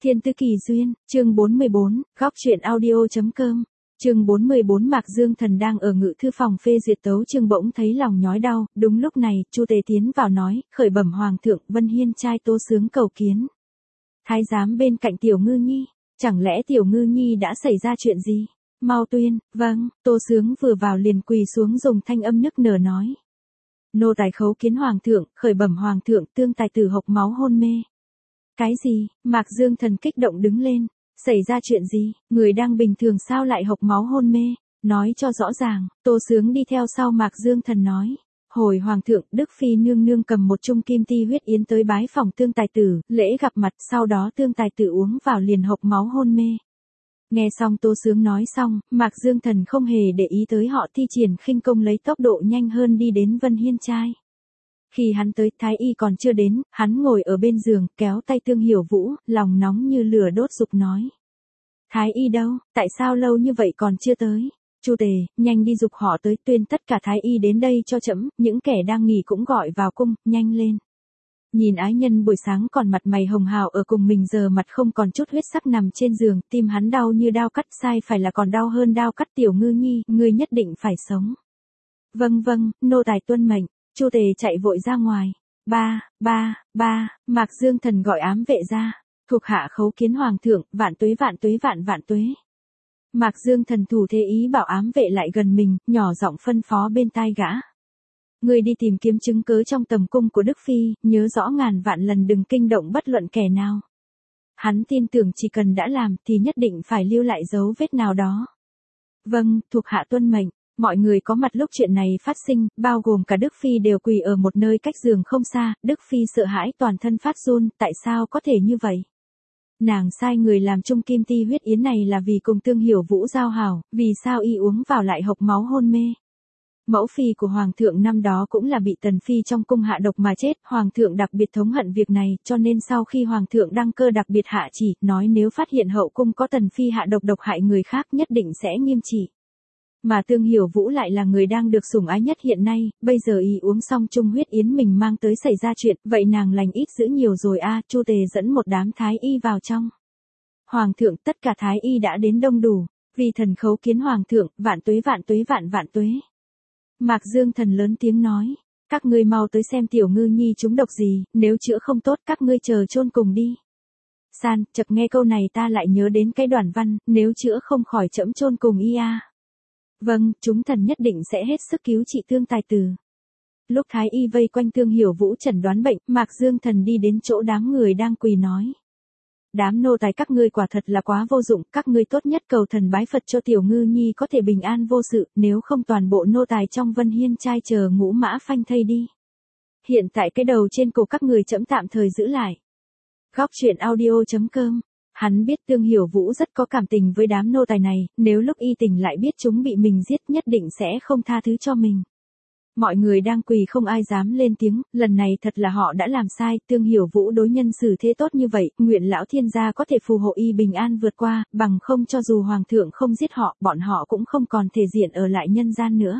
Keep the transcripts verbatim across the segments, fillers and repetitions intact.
Thiên Tư Kỳ Duyên, chương bốn mươi bốn, góc truyện audio chấm com. Chương bốn mươi bốn Mạc Dương Thần đang ở ngự thư phòng phê duyệt tấu chương bỗng thấy lòng nhói đau, đúng lúc này, Chu Tề tiến vào nói, khởi bẩm hoàng thượng, Vân Hiên trai Tô Sướng cầu kiến. Thái giám bên cạnh Tiểu Ngư Nhi, chẳng lẽ Tiểu Ngư Nhi đã xảy ra chuyện gì? Mau tuyên, vâng, Tô Sướng vừa vào liền quỳ xuống dùng thanh âm nức nở nói. Nô tài khấu kiến hoàng thượng, khởi bẩm hoàng thượng, tương tài tử hộc máu hôn mê. Cái gì? Mạc Dương Thần kích động đứng lên. Xảy ra chuyện gì? Người đang bình thường sao lại hộc máu hôn mê? Nói cho rõ ràng. Tô Sướng đi theo sau Mạc Dương Thần nói. Hồi hoàng thượng, Đức Phi nương nương cầm một chung kim ti huyết yến tới bái phòng tương tài tử, lễ gặp mặt, sau đó tương tài tử uống vào liền hộc máu hôn mê. Nghe xong Tô Sướng nói xong, Mạc Dương Thần không hề để ý tới họ thi triển khinh công lấy tốc độ nhanh hơn đi đến Vân Hiên trai. Khi hắn tới, Thái Y còn chưa đến, hắn ngồi ở bên giường, kéo tay Tương Hiểu Vũ, lòng nóng như lửa đốt dục nói. Thái Y đâu, tại sao lâu như vậy còn chưa tới? Chu Tề, nhanh đi dục họ tới, tuyên tất cả Thái Y đến đây cho trẫm, những kẻ đang nghỉ cũng gọi vào cung, nhanh lên. Nhìn ái nhân buổi sáng còn mặt mày hồng hào ở cùng mình giờ mặt không còn chút huyết sắc nằm trên giường, tim hắn đau như đao cắt, sai phải là còn đau hơn đao cắt. Tiểu Ngư Nhi, ngươi nhất định phải sống. Vâng vâng, nô tài tuân mệnh. Chu Tề chạy vội ra ngoài. Ba, ba, ba, Mạc Dương Thần gọi ám vệ ra. Thuộc hạ khấu kiến hoàng thượng, vạn tuế vạn tuế vạn vạn tuế. Mạc Dương Thần thủ thế ý bảo ám vệ lại gần mình, nhỏ giọng phân phó bên tai gã. Người đi tìm kiếm chứng cớ trong tầm cung của Đức Phi, nhớ rõ ngàn vạn lần đừng kinh động bất luận kẻ nào. Hắn tin tưởng chỉ cần đã làm thì nhất định phải lưu lại dấu vết nào đó. Vâng, thuộc hạ tuân mệnh. Mọi người có mặt lúc chuyện này phát sinh, bao gồm cả Đức Phi đều quỳ ở một nơi cách giường không xa, Đức Phi sợ hãi toàn thân phát run, tại sao có thể như vậy? Nàng sai người làm chung kim ti huyết yến này là vì cùng Tương Hiểu Vũ giao hảo, vì sao y uống vào lại hộc máu hôn mê? Mẫu phi của hoàng thượng năm đó cũng là bị tần phi trong cung hạ độc mà chết, hoàng thượng đặc biệt thống hận việc này, cho nên sau khi hoàng thượng đăng cơ đặc biệt hạ chỉ, nói nếu phát hiện hậu cung có tần phi hạ độc độc hại người khác nhất định sẽ nghiêm trị. Mà Tương Hiểu Vũ lại là người đang được sủng ái nhất hiện nay, bây giờ y uống xong chung huyết yến mình mang tới xảy ra chuyện, vậy nàng lành ít dữ nhiều rồi a. Chu Tề dẫn một đám thái y vào trong. Hoàng thượng, tất cả thái y đã đến đông đủ, vì thần khấu kiến hoàng thượng, vạn tuế vạn tuế vạn vạn tuế. Mạc Dương Thần lớn tiếng nói, các ngươi mau tới xem Tiểu Ngư Nhi trúng độc gì, nếu chữa không tốt các ngươi chờ chôn cùng đi. San, chợt nghe câu này ta lại nhớ đến cái đoạn văn, nếu chữa không khỏi trẫm chôn cùng y a. Vâng, chúng thần nhất định sẽ hết sức cứu trị tương tài tử. Lúc Thái Y vây quanh Tương Hiểu Vũ chẩn đoán bệnh, Mạc Dương Thần đi đến chỗ đám người đang quỳ nói. Đám nô tài các ngươi quả thật là quá vô dụng, các ngươi tốt nhất cầu thần bái Phật cho Tiểu Ngư Nhi có thể bình an vô sự, nếu không toàn bộ nô tài trong Vân Hiên trai chờ ngũ mã phanh thây đi. Hiện tại cái đầu trên cổ các người trẫm tạm thời giữ lại. Góc truyện audio chấm com. Hắn biết Tương Hiểu Vũ rất có cảm tình với đám nô tài này, nếu lúc y tình lại biết chúng bị mình giết nhất định sẽ không tha thứ cho mình. Mọi người đang quỳ không ai dám lên tiếng, lần này thật là họ đã làm sai, Tương Hiểu Vũ đối nhân xử thế tốt như vậy, nguyện lão thiên gia có thể phù hộ y bình an vượt qua, bằng không cho dù hoàng thượng không giết họ, bọn họ cũng không còn thể diện ở lại nhân gian nữa.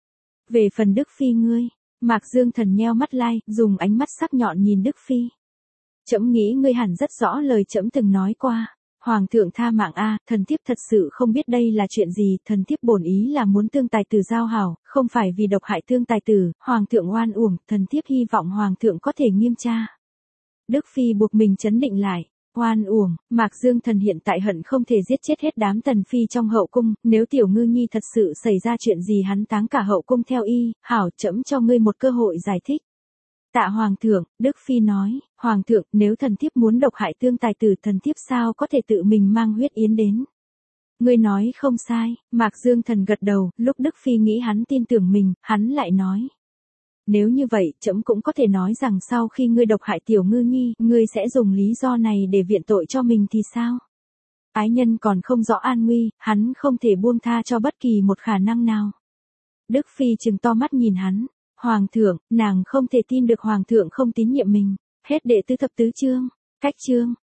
Về phần Đức Phi ngươi, Mạc Dương Thần nheo mắt lai, dùng ánh mắt sắc nhọn nhìn Đức Phi. Trẫm nghĩ ngươi hẳn rất rõ lời trẫm từng nói qua. Hoàng thượng tha mạng a, thần thiếp thật sự không biết đây là chuyện gì, thần thiếp bổn ý là muốn tương tài tử giao hảo, không phải vì độc hại tương tài tử, hoàng thượng oan uổng, thần thiếp hy vọng hoàng thượng có thể nghiêm tra. Đức Phi buộc mình trấn định lại, oan uổng, Mạc Dương Thần hiện tại hận không thể giết chết hết đám tần phi trong hậu cung, nếu Tiểu Ngư Nhi thật sự xảy ra chuyện gì hắn táng cả hậu cung theo y, hảo trẫm cho ngươi một cơ hội giải thích. Tạ hoàng thượng, Đức Phi nói, hoàng thượng, nếu thần thiếp muốn độc hại tương tài tử thần thiếp sao có thể tự mình mang huyết yến đến. Ngươi nói không sai, Mạc Dương Thần gật đầu, lúc Đức Phi nghĩ hắn tin tưởng mình, hắn lại nói. Nếu như vậy, trẫm cũng có thể nói rằng sau khi ngươi độc hại Tiểu Ngư Nhi, ngươi sẽ dùng lý do này để viện tội cho mình thì sao? Ái nhân còn không rõ an nguy, hắn không thể buông tha cho bất kỳ một khả năng nào. Đức Phi trừng to mắt nhìn hắn. Hoàng thượng, nàng không thể tin được hoàng thượng không tín nhiệm mình. Hết đệ tứ thập tứ chương. Cách chương.